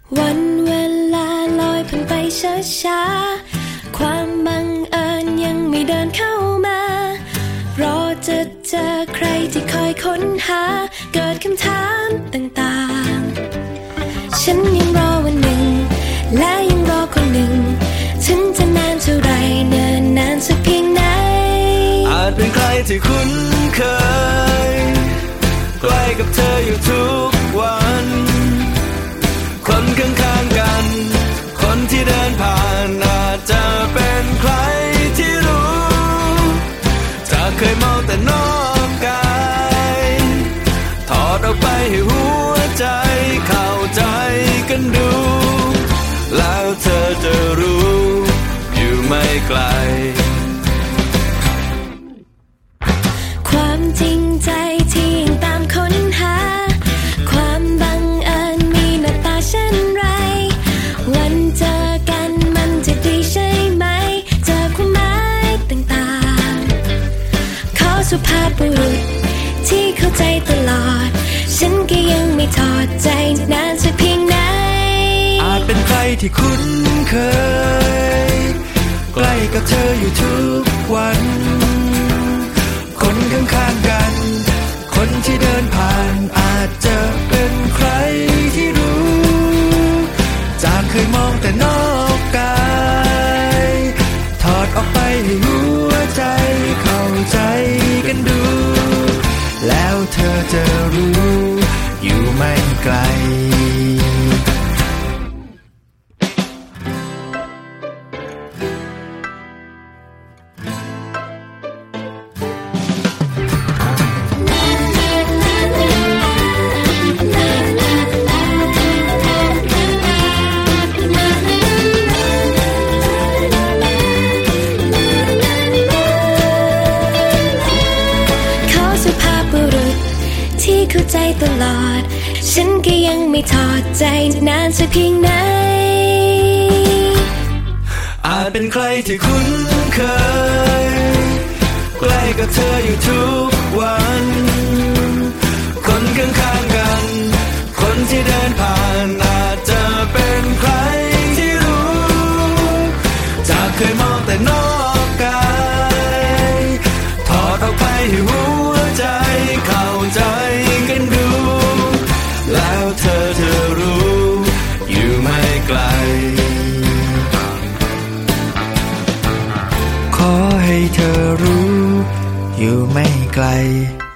วันเวลาลอยผ่านไปช้าๆความบังเอิญยังไม่เดินเข้ามารอจะเจอใครที่คอยค้นหาเกิดคำถามต่างๆฉันยังรอวันหนึ่งและยังรอคนหนึ่งถึงจะนานเท่าไรเนิ่นนานสักเพียงไหนอาจเป็นใครที่คุ้นเคยใกล้กับเธออยู่ทุกวันคนข้างๆกันคนที่เดินผ่านอาจจะเป็นใครที่รู้จากเคยมองแต่นอกกายถอดออกไปให้หัวใจเข้าใจกันดูแล้วเธอจะรู้อยู่ไม่ไกลความจริงใจที่ยังตามค้นหาความบังเอิญมีหน้าตาเช่นไรวันเจอกันมันจะดีใช่ไหมเจอความหมายต่างๆขอสุภาพบุรุษที่เข้าใจตลอดฉันก็ยังไม่ถอดใจนานสักเพียงไหนอาจเป็นใครที่คุ้นเคยใกล้กับเธออยู่ทุกวันคนข้างๆกันคนที่เดินผ่านอาจจะเป็นใครที่รู้จากเคยมองแต่นอกกายถอดออกไปให้หัวใจเข้าใจกันดูแล้วเธอจะรู้อยู่ไม่ไกลเข้าใจตลอดฉันก็ยังไม่ถอดใจนานสักเพียงไหนอาจเป็นใครที่คุ้นเคยใกล้กับเธออยู่ทุกวันคนข้างๆกันคนที่เดินผ่านอาจจะเป็นใครที่รู้จากเคยมองแต่นอกกายถอดออกไปให้หัวใจเข้าใจกันดูแล้วเธอจะรู้อยู่ไม่ไกลขอให้เธอรู้อยู่ไม่ไกล